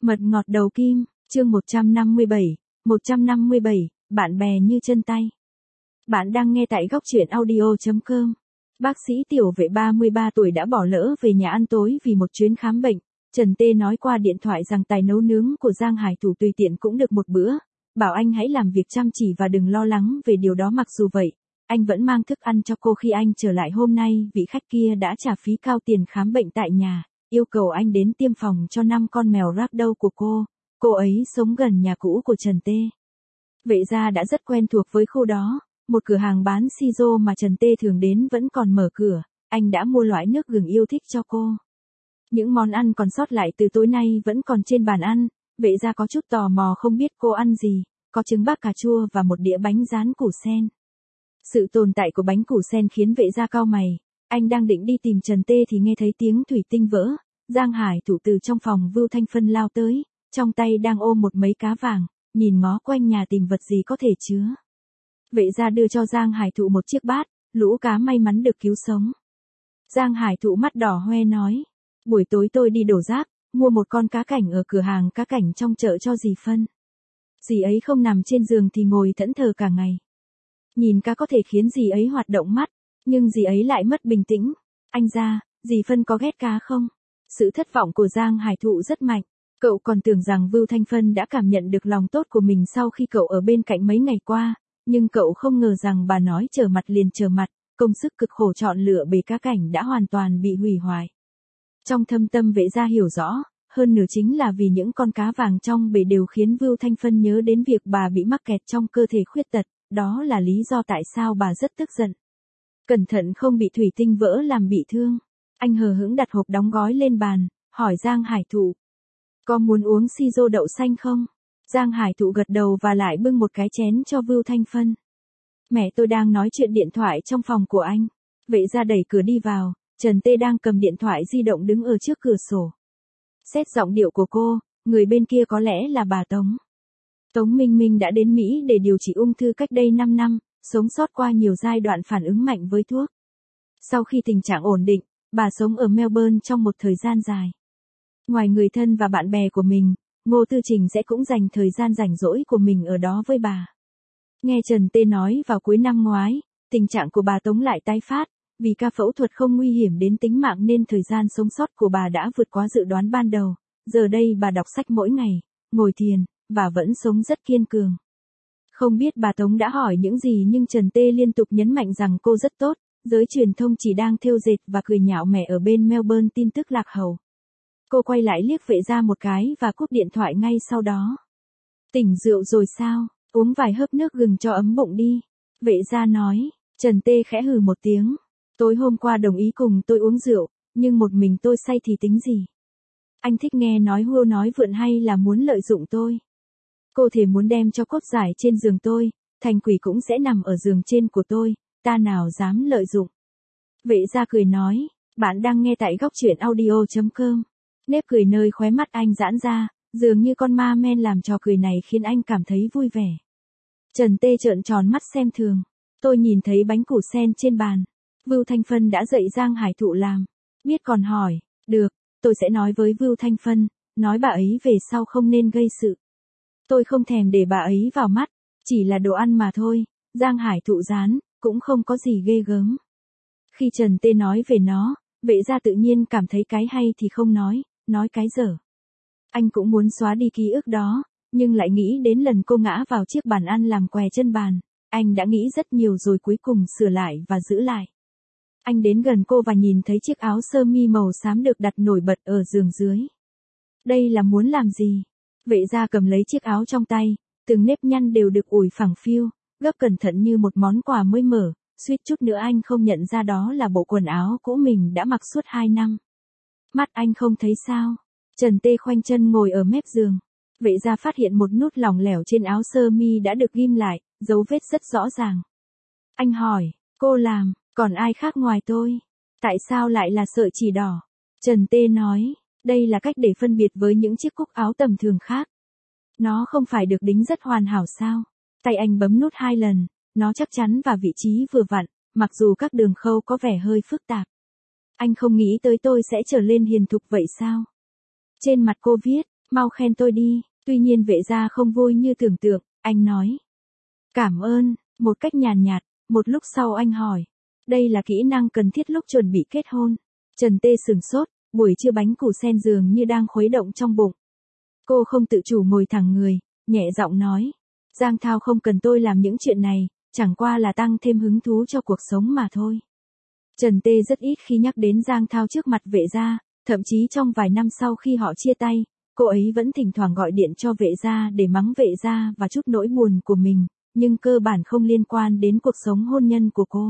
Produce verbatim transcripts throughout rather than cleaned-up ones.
Mật ngọt đầu kim, chương một trăm năm mươi bảy, một trăm năm mươi bảy, bạn bè như chân tay. Bạn đang nghe tại góc truyện audio chấm com. Bác sĩ tiểu vệ ba mươi ba tuổi đã bỏ lỡ về nhà ăn tối vì một chuyến khám bệnh. Trần Tê nói qua điện thoại rằng tài nấu nướng của Giang Hải Thủ tùy tiện cũng được một bữa, bảo anh hãy làm việc chăm chỉ và đừng lo lắng về điều đó. Mặc dù vậy, anh vẫn mang thức ăn cho cô khi anh trở lại hôm nay. Vị khách kia đã trả phí cao tiền khám bệnh tại nhà, yêu cầu anh đến tiêm phòng cho năm con mèo ragdoll của cô. Cô ấy sống gần nhà cũ của Trần Tê. Vệ gia đã rất quen thuộc với khu đó. Một cửa hàng bán siro mà Trần Tê thường đến vẫn còn mở cửa. Anh đã mua loại nước gừng yêu thích cho cô. Những món ăn còn sót lại từ tối nay vẫn còn trên bàn ăn. Vệ gia có chút tò mò không biết cô ăn gì. Có trứng bác cà chua và một đĩa bánh rán củ sen. Sự tồn tại của bánh củ sen khiến vệ gia cau mày. Anh đang định đi tìm Trần Tê thì nghe thấy tiếng thủy tinh vỡ. Giang Hải Thủ từ trong phòng Vưu Thanh Phân lao tới, trong tay đang ôm một mấy cá vàng, nhìn ngó quanh nhà tìm vật gì có thể chứa. Vệ gia đưa cho Giang Hải Thủ một chiếc bát, lũ cá may mắn được cứu sống. Giang Hải Thủ mắt đỏ hoe nói, buổi tối tôi đi đổ rác, mua một con cá cảnh ở cửa hàng cá cảnh trong chợ cho dì Phân. Dì ấy không nằm trên giường thì ngồi thẫn thờ cả ngày. Nhìn cá có thể khiến dì ấy hoạt động mắt, nhưng dì ấy lại mất bình tĩnh. Anh ra, dì Phân có ghét cá không? Sự thất vọng của Giang Hải Thụ rất mạnh. Cậu còn tưởng rằng Vưu Thanh Phân đã cảm nhận được lòng tốt của mình sau khi cậu ở bên cạnh mấy ngày qua, nhưng cậu không ngờ rằng bà nói trở mặt liền trở mặt, công sức cực khổ chọn lựa bể cá cảnh đã hoàn toàn bị hủy hoại. Trong thâm tâm vệ gia hiểu rõ, hơn nửa chính là vì những con cá vàng trong bể đều khiến Vưu Thanh Phân nhớ đến việc bà bị mắc kẹt trong cơ thể khuyết tật, đó là lý do tại sao bà rất tức giận. Cẩn thận không bị thủy tinh vỡ làm bị thương. Anh hờ hững đặt hộp đóng gói lên bàn, hỏi Giang Hải Thụ. Có muốn uống siro đậu xanh không? Giang Hải Thụ gật đầu và lại bưng một cái chén cho Vưu Thanh Phân. Mẹ tôi đang nói chuyện điện thoại trong phòng của anh. Vệ gia đẩy cửa đi vào, Trần Tê đang cầm điện thoại di động đứng ở trước cửa sổ. Xét giọng điệu của cô, người bên kia có lẽ là bà Tống. Tống Minh Minh đã đến Mỹ để điều trị ung thư cách đây năm năm, sống sót qua nhiều giai đoạn phản ứng mạnh với thuốc. Sau khi tình trạng ổn định, bà sống ở Melbourne trong một thời gian dài. Ngoài người thân và bạn bè của mình, Ngô Tư Trình sẽ cũng dành thời gian rảnh rỗi của mình ở đó với bà. Nghe Trần Tê nói vào cuối năm ngoái, tình trạng của bà Tống lại tái phát, vì ca phẫu thuật không nguy hiểm đến tính mạng nên thời gian sống sót của bà đã vượt quá dự đoán ban đầu. Giờ đây bà đọc sách mỗi ngày, ngồi thiền, và vẫn sống rất kiên cường. Không biết bà Tống đã hỏi những gì nhưng Trần Tê liên tục nhấn mạnh rằng cô rất tốt. Giới truyền thông chỉ đang thêu dệt và cười nhạo mẹ ở bên Melbourne tin tức lạc hậu. Cô quay lại liếc vệ gia một cái và cúp điện thoại ngay sau đó. Tỉnh rượu rồi sao? Uống vài hớp nước gừng cho ấm bụng đi. Vệ gia nói. Trần Tê khẽ hừ một tiếng. Tối hôm qua đồng ý cùng tôi uống rượu, nhưng một mình tôi say thì tính gì? Anh thích nghe nói hưu nói vượn hay là muốn lợi dụng tôi? Cô thể muốn đem cho cốt giải trên giường tôi, thành quỷ cũng sẽ nằm ở giường trên của tôi. Ta nào dám lợi dụng. Vệ gia cười nói, bạn đang nghe tại góc truyện audio chấm com. Nếp cười nơi khóe mắt anh giãn ra, dường như con ma men làm trò cười này khiến anh cảm thấy vui vẻ. Trần Tê trợn tròn mắt xem thường. Tôi nhìn thấy bánh củ sen trên bàn. Vưu Thanh Phân đã dạy Giang Hải Thụ làm. Biết còn hỏi, được, tôi sẽ nói với Vưu Thanh Phân, nói bà ấy về sau không nên gây sự. Tôi không thèm để bà ấy vào mắt, chỉ là đồ ăn mà thôi. Giang Hải Thụ rán, cũng không có gì ghê gớm. Khi Trần Tê nói về nó, vệ gia tự nhiên cảm thấy cái hay thì không nói, nói cái dở. Anh cũng muốn xóa đi ký ức đó, nhưng lại nghĩ đến lần cô ngã vào chiếc bàn ăn làm què chân bàn. Anh đã nghĩ rất nhiều rồi cuối cùng sửa lại và giữ lại. Anh đến gần cô và nhìn thấy chiếc áo sơ mi màu xám được đặt nổi bật ở giường dưới. Đây là muốn làm gì? Vệ gia cầm lấy chiếc áo trong tay, từng nếp nhăn đều được ủi phẳng phiu, gấp cẩn thận như một món quà mới mở, suýt chút nữa anh không nhận ra đó là bộ quần áo cũ mình đã mặc suốt hai năm. Mắt anh không thấy sao? Trần Tê khoanh chân ngồi ở mép giường. Vệ gia phát hiện một nút lỏng lẻo trên áo sơ mi đã được ghim lại, dấu vết rất rõ ràng. Anh hỏi, cô làm, còn ai khác ngoài tôi? Tại sao lại là sợi chỉ đỏ? Trần Tê nói, đây là cách để phân biệt với những chiếc cúc áo tầm thường khác. Nó không phải được đính rất hoàn hảo sao? Tay anh bấm nút hai lần, nó chắc chắn và vị trí vừa vặn, mặc dù các đường khâu có vẻ hơi phức tạp. Anh không nghĩ tới tôi sẽ trở lên hiền thục vậy sao? Trên mặt cô viết, Mau khen tôi đi, tuy nhiên vệ gia không vui như tưởng tượng, anh nói. Cảm ơn, một cách nhàn nhạt, một lúc sau anh hỏi. Đây là kỹ năng cần thiết lúc chuẩn bị kết hôn. Trần Tê sửng sốt, buổi trưa bánh củ sen dường như đang khuấy động trong bụng. Cô không tự chủ ngồi thẳng người, nhẹ giọng nói. Giang Thao không cần tôi làm những chuyện này, chẳng qua là tăng thêm hứng thú cho cuộc sống mà thôi. Trần Tê rất ít khi nhắc đến Giang Thao trước mặt vệ gia, thậm chí trong vài năm sau khi họ chia tay, cô ấy vẫn thỉnh thoảng gọi điện cho vệ gia để mắng vệ gia và chút nỗi buồn của mình, nhưng cơ bản không liên quan đến cuộc sống hôn nhân của cô.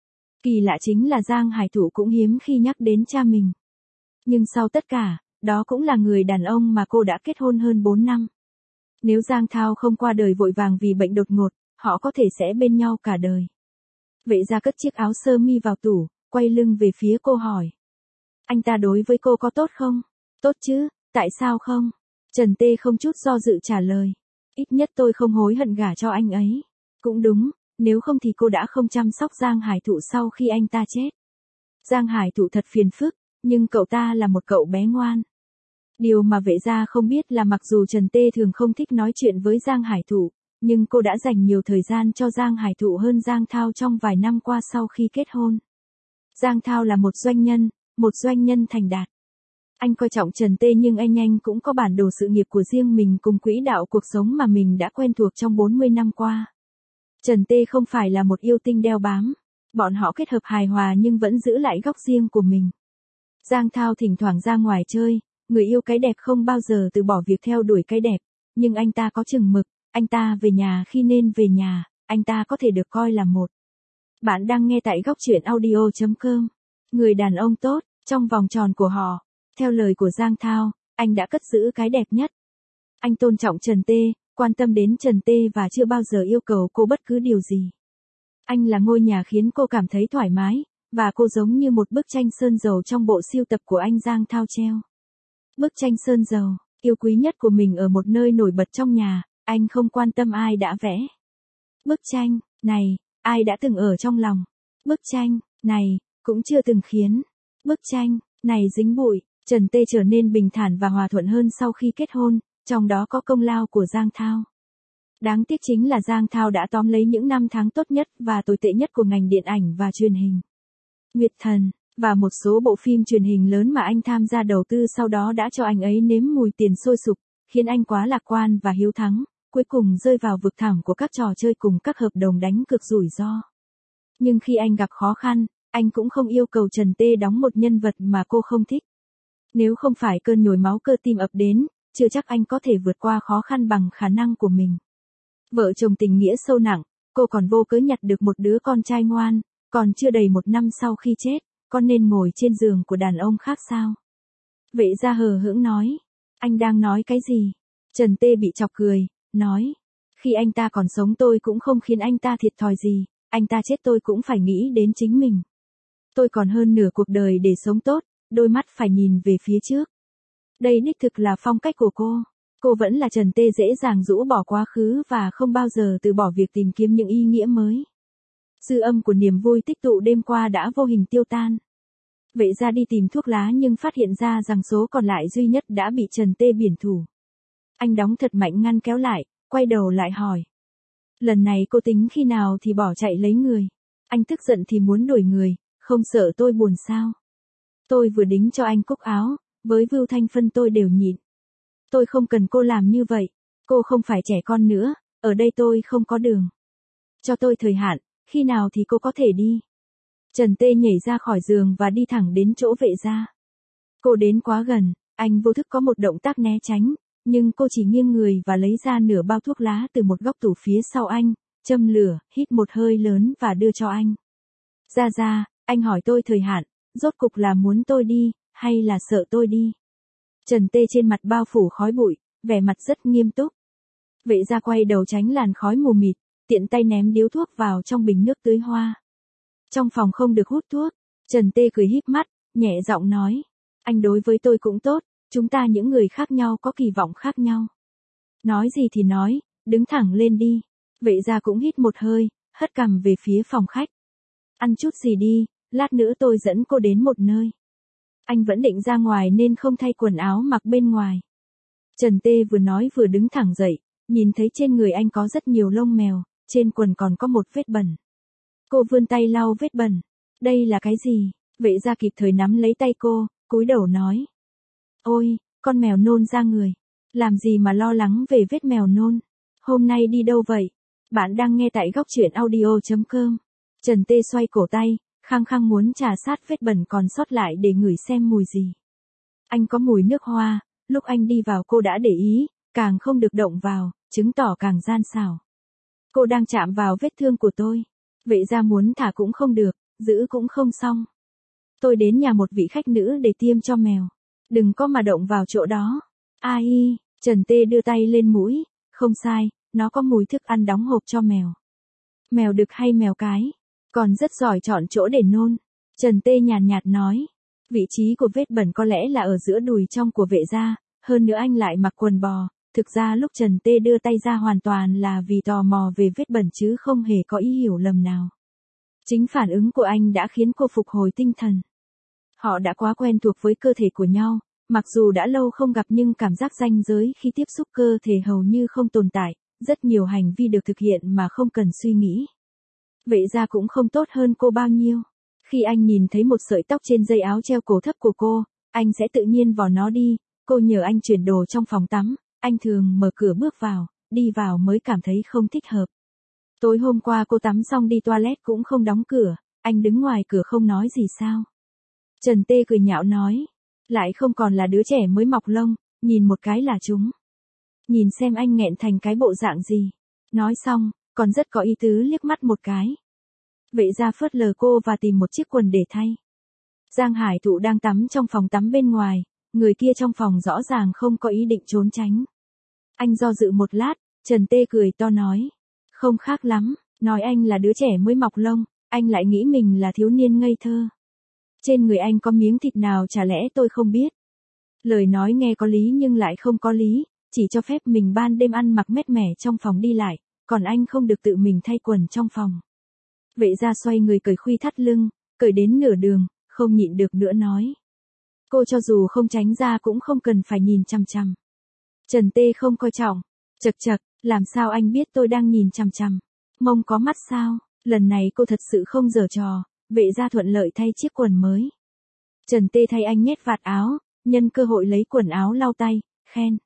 Kỳ lạ chính là Giang Hải Thụ cũng hiếm khi nhắc đến cha mình. Nhưng sau tất cả, đó cũng là người đàn ông mà cô đã kết hôn hơn bốn năm. Nếu Giang Thao không qua đời vội vàng vì bệnh đột ngột, họ có thể sẽ bên nhau cả đời. Vệ gia cất chiếc áo sơ mi vào tủ, quay lưng về phía cô hỏi. Anh ta đối với cô có tốt không? Tốt chứ, tại sao không? Trần Tê không chút do dự trả lời. Ít nhất tôi không hối hận gả cho anh ấy. Cũng đúng, nếu không thì cô đã không chăm sóc Giang Hải Thụ sau khi anh ta chết. Giang Hải Thụ thật phiền phức, nhưng cậu ta là một cậu bé ngoan. Điều mà vệ gia không biết là mặc dù Trần Tê thường không thích nói chuyện với Giang Hải Thụ, nhưng cô đã dành nhiều thời gian cho Giang Hải Thụ hơn Giang Thao trong vài năm qua sau khi kết hôn. Giang Thao là một doanh nhân, một doanh nhân thành đạt. Anh coi trọng Trần Tê nhưng anh anh cũng có bản đồ sự nghiệp của riêng mình cùng quỹ đạo cuộc sống mà mình đã quen thuộc trong bốn mươi năm qua. Trần Tê không phải là một yêu tinh đeo bám. Bọn họ kết hợp hài hòa nhưng vẫn giữ lại góc riêng của mình. Giang Thao thỉnh thoảng ra ngoài chơi, người yêu cái đẹp không bao giờ từ bỏ việc theo đuổi cái đẹp, nhưng anh ta có chừng mực, anh ta về nhà khi nên về nhà, anh ta có thể được coi là một. Bạn đang nghe tại góc truyện audio chấm com. Người đàn ông tốt, trong vòng tròn của họ. Theo lời của Giang Thao, anh đã cất giữ cái đẹp nhất. Anh tôn trọng Trần Tê, quan tâm đến Trần Tê và chưa bao giờ yêu cầu cô bất cứ điều gì. Anh là ngôi nhà khiến cô cảm thấy thoải mái, và cô giống như một bức tranh sơn dầu trong bộ sưu tập của anh Giang Thao treo. Bức tranh sơn dầu, yêu quý nhất của mình ở một nơi nổi bật trong nhà, anh không quan tâm ai đã vẽ. Bức tranh này, ai đã từng ở trong lòng. Bức tranh này, cũng chưa từng khiến. Bức tranh này dính bụi. Trần Tê trở nên bình thản và hòa thuận hơn sau khi kết hôn, trong đó có công lao của Giang Thao. Đáng tiếc chính là Giang Thao đã tóm lấy những năm tháng tốt nhất và tồi tệ nhất của ngành điện ảnh và truyền hình. Nguyệt Thần, và một số bộ phim truyền hình lớn mà anh tham gia đầu tư sau đó đã cho anh ấy nếm mùi tiền sôi sục, khiến anh quá lạc quan và hiếu thắng, cuối cùng rơi vào vực thẳm của các trò chơi cùng các hợp đồng đánh cược rủi ro. Nhưng khi anh gặp khó khăn, anh cũng không yêu cầu Trần Tê đóng một nhân vật mà cô không thích. Nếu không phải cơn nhồi máu cơ tim ập đến, chưa chắc anh có thể vượt qua khó khăn bằng khả năng của mình. Vợ chồng tình nghĩa sâu nặng, cô còn vô cớ nhặt được một đứa con trai ngoan, còn chưa đầy một năm sau khi chết, con nên ngồi trên giường của đàn ông khác sao? Vệ gia hờ hững nói, anh đang nói cái gì? Trần Tê bị chọc cười, nói, khi anh ta còn sống tôi cũng không khiến anh ta thiệt thòi gì, anh ta chết tôi cũng phải nghĩ đến chính mình. Tôi còn hơn nửa cuộc đời để sống tốt, đôi mắt phải nhìn về phía trước. Đây đích thực là phong cách của cô. Cô vẫn là Trần Tê dễ dàng rũ bỏ quá khứ và không bao giờ từ bỏ việc tìm kiếm những ý nghĩa mới. Dư âm của niềm vui tích tụ đêm qua đã vô hình tiêu tan. Vệ gia đi tìm thuốc lá nhưng phát hiện ra rằng số còn lại duy nhất đã bị Trần Tê biển thủ. Anh đóng thật mạnh ngăn kéo lại, quay đầu lại hỏi. Lần này cô tính khi nào thì bỏ chạy lấy người. Anh tức giận thì muốn đuổi người, không sợ tôi buồn sao. Tôi vừa đính cho anh cúc áo, với Vưu Thanh Phân tôi đều nhịn. Tôi không cần cô làm như vậy, cô không phải trẻ con nữa, ở đây tôi không có đường. Cho tôi thời hạn, khi nào thì cô có thể đi. Trần Tê nhảy ra khỏi giường và đi thẳng đến chỗ vệ gia. Cô đến quá gần, anh vô thức có một động tác né tránh, nhưng cô chỉ nghiêng người và lấy ra nửa bao thuốc lá từ một góc tủ phía sau anh, châm lửa, hít một hơi lớn và đưa cho anh. Gia Gia, anh hỏi tôi thời hạn, rốt cục là muốn tôi đi, hay là sợ tôi đi? Trần Tê trên mặt bao phủ khói bụi, vẻ mặt rất nghiêm túc. Vệ gia quay đầu tránh làn khói mù mịt, tiện tay ném điếu thuốc vào trong bình nước tưới hoa. Trong phòng không được hút thuốc, Trần Tê cười híp mắt, nhẹ giọng nói. Anh đối với tôi cũng tốt, chúng ta những người khác nhau có kỳ vọng khác nhau. Nói gì thì nói, đứng thẳng lên đi. Vệ gia cũng hít một hơi, hất cằm về phía phòng khách. Ăn chút gì đi, lát nữa tôi dẫn cô đến một nơi. Anh vẫn định ra ngoài nên không thay quần áo mặc bên ngoài. Trần Tê vừa nói vừa đứng thẳng dậy, nhìn thấy trên người anh có rất nhiều lông mèo, trên quần còn có một vết bẩn. Cô vươn tay lau vết bẩn. Đây là cái gì? Vệ gia kịp thời nắm lấy tay cô, cúi đầu nói. Ôi, con mèo nôn ra người. Làm gì mà lo lắng về vết mèo nôn? Hôm nay đi đâu vậy? Bạn đang nghe tại góc truyện audio chấm com. Trần Tê xoay cổ tay, khăng khăng muốn trà sát vết bẩn còn sót lại để ngửi xem mùi gì. Anh có mùi nước hoa, lúc anh đi vào cô đã để ý, càng không được động vào, chứng tỏ càng gian xảo. Cô đang chạm vào vết thương của tôi. Vệ gia muốn thả cũng không được, giữ cũng không xong. Tôi đến nhà một vị khách nữ để tiêm cho mèo. Đừng có mà động vào chỗ đó. Ai, Trần Tê đưa tay lên mũi. Không sai, nó có mùi thức ăn đóng hộp cho mèo. Mèo đực hay mèo cái? Còn rất giỏi chọn chỗ để nôn. Trần Tê nhàn nhạt nói. Vị trí của vết bẩn có lẽ là ở giữa đùi trong của vệ gia. Hơn nữa anh lại mặc quần bò. Thực ra lúc Trần Tê đưa tay ra hoàn toàn là vì tò mò về vết bẩn chứ không hề có ý hiểu lầm nào. Chính phản ứng của anh đã khiến cô phục hồi tinh thần. Họ đã quá quen thuộc với cơ thể của nhau, mặc dù đã lâu không gặp nhưng cảm giác ranh giới khi tiếp xúc cơ thể hầu như không tồn tại, rất nhiều hành vi được thực hiện mà không cần suy nghĩ. Vệ gia cũng không tốt hơn cô bao nhiêu. Khi anh nhìn thấy một sợi tóc trên dây áo treo cổ thấp của cô, anh sẽ tự nhiên vò nó đi. Cô nhờ anh chuyển đồ trong phòng tắm, anh thường mở cửa bước vào, đi vào mới cảm thấy không thích hợp. Tối hôm qua cô tắm xong đi toilet cũng không đóng cửa, anh đứng ngoài cửa không nói gì sao. Trần Tê cười nhạo nói, lại không còn là đứa trẻ mới mọc lông, nhìn một cái là chúng. Nhìn xem anh nghẹn thành cái bộ dạng gì. Nói xong, còn rất có ý tứ liếc mắt một cái. Vệ gia phớt lờ cô và tìm một chiếc quần để thay. Giang Hải Thụ đang tắm trong phòng tắm bên ngoài, người kia trong phòng rõ ràng không có ý định trốn tránh. Anh do dự một lát, Trần Tê cười to nói. Không khác lắm, nói anh là đứa trẻ mới mọc lông, anh lại nghĩ mình là thiếu niên ngây thơ. Trên người anh có miếng thịt nào chả lẽ tôi không biết. Lời nói nghe có lý nhưng lại không có lý, chỉ cho phép mình ban đêm ăn mặc mét mẻ trong phòng đi lại, còn anh không được tự mình thay quần trong phòng. Vệ gia xoay người cởi khuy thắt lưng, cởi đến nửa đường, không nhịn được nữa nói. Cô cho dù không tránh ra cũng không cần phải nhìn chằm chằm. Trần Tê không coi trọng, chật chật, làm sao anh biết tôi đang nhìn chằm chằm? Mông có mắt sao? Lần này cô thật sự không giở trò, vệ gia thuận lợi thay chiếc quần mới. Trần Tê thay anh nhét vạt áo, nhân cơ hội lấy quần áo lau tay, khen.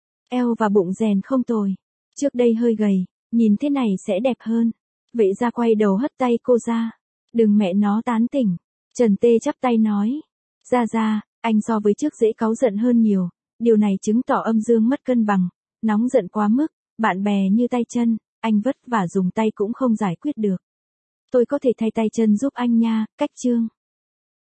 Eo và bụng rèn không tồi. Trước đây hơi gầy, nhìn thế này sẽ đẹp hơn. Vệ gia quay đầu hất tay cô ra. Đừng mẹ nó tán tỉnh. Trần Tê chắp tay nói. Ra ra, anh so với trước dễ cáu giận hơn nhiều. Điều này chứng tỏ âm dương mất cân bằng. Nóng giận quá mức, bạn bè như tay chân, anh vất vả dùng tay cũng không giải quyết được. Tôi có thể thay tay chân giúp anh nha, cách chương.